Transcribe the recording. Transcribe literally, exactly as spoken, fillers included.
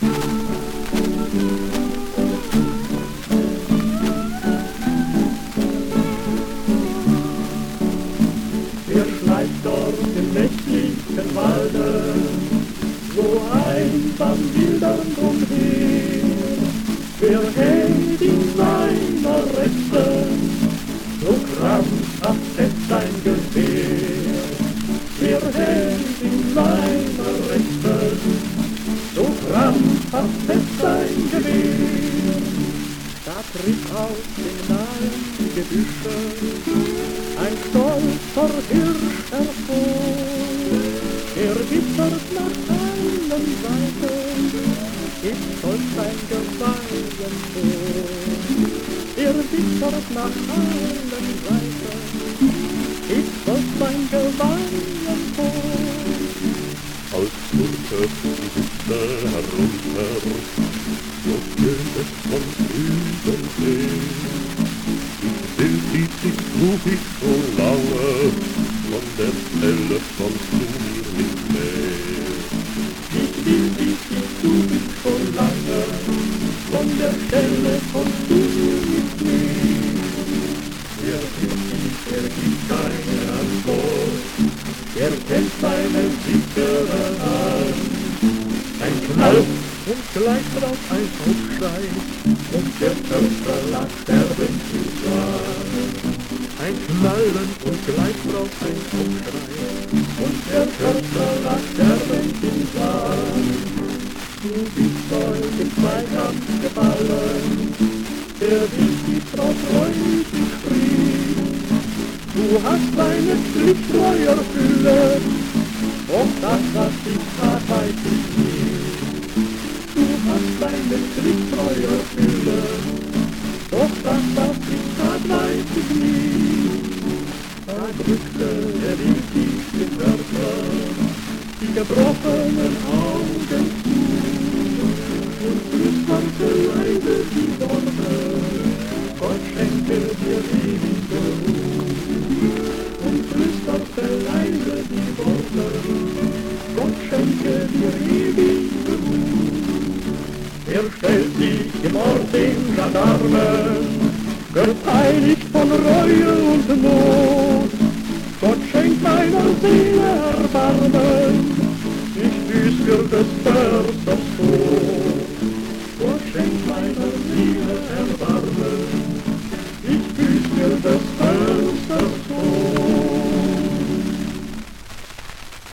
Er schleicht dort im nächtlichen Walde, so einsam wildern umher. Er hält in seiner Rechte, so krampfhaft fest sein Gewehr. Er hält in seiner Rechte, so krampfhaft fest sein Gewehr. Da tritt aus den nahen Gebüschen ein stolzer Hirsch hervor. Er wittert nach allen Seiten, ist stolz sein Geweihen vor. Er wittert nach allen Seiten, ist stolz sein Geweihen vor. Als furtet die Witze herunter, so tönt es von übersee. Ich will dich, ich such ich so lange, von der Stelle kommst du mir nicht mehr. Ich will dich, ich such ich so lange, von der Stelle kommst du mir nicht mehr. Er gibt dich, er gibt keine Antwort, er kennt seinen sicheren Hand. Ein Knall und gleich drauf ein Aufschrei, und der Körper lag sterbend zu sein. Ein Knallen und gleich drauf ein Aufschrei, und der Körper lag sterbend zu sein. Du bist heute zweikampf gefallen, der Wind die Frau freundlich spricht. Du hast deine Pflicht erfüllen, doch das, was ich tat, weiß ich nicht. Du hast deine Pflicht erfüllen, doch das, was ich tat, weiß ich nicht. Da drückte der Wind die Körper, die gebrochenen Augen zu, und flüsterte leise die Worte, Gott schenke dir ewige Ruhe. Und flüsterte leise die Worte, Gott schenke dir ewige Ruhe. Er stellt sich im Ort den Gendarmen, gepeinigt von Reue und Not. Gott schenkt meiner Seele Erbarmen, ich büß für des Mörders Tod.